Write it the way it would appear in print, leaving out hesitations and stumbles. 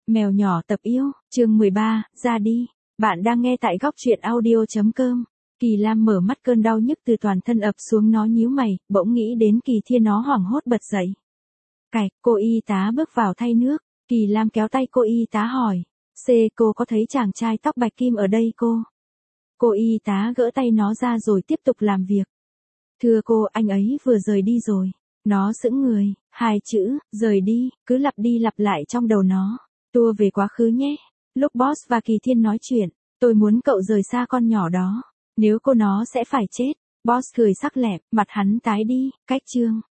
Mèo nhỏ tập yêu, chương 13, ra đi. Bạn đang nghe tại góc truyện audio.com. Kỳ Lam mở mắt, cơn đau nhức từ toàn thân ập xuống, nó nhíu mày, bỗng nghĩ đến Kỳ Thiên, nó hoảng hốt bật dậy. Cạch, cô y tá bước vào thay nước. Kỳ Lam kéo tay cô y tá hỏi. Cô có thấy chàng trai tóc bạch kim ở đây cô? Cô y tá gỡ tay nó ra rồi tiếp tục làm việc. Thưa cô, anh ấy vừa rời đi rồi. Nó sững người, hai chữ, rời đi, cứ lặp đi lặp lại trong đầu nó. Tua về quá khứ nhé. Lúc Boss và Kỳ Thiên nói chuyện, tôi muốn cậu rời xa con nhỏ đó. Nếu cô nó sẽ phải chết. Boss cười sắc lẹm, mặt hắn tái đi, cách chương.